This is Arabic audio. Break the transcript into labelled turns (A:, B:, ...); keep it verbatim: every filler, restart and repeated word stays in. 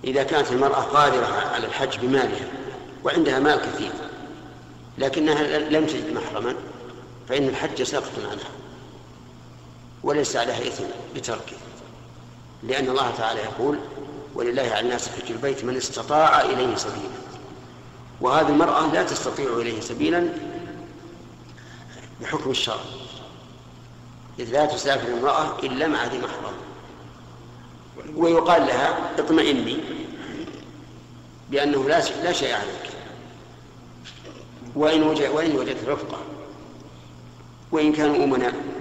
A: إذا كانت المرأة قادرة على الحج بمالها وعندها مال كثير لكنها لم تجد محرما فإن الحج ساقط عنها وليس عليها إثم بتركه، لأن الله تعالى يقول ولله على الناس حج البيت من استطاع إليه سبيلا، وهذه المرأة لا تستطيع إليه سبيلا بحكم الشرع، إذ لا تسافر المرأة إلا مع ذي محرم. ويقال لها اطمئني بأنه لا شيء عليك وإن وجدت رفقة وإن كانوا أمناء.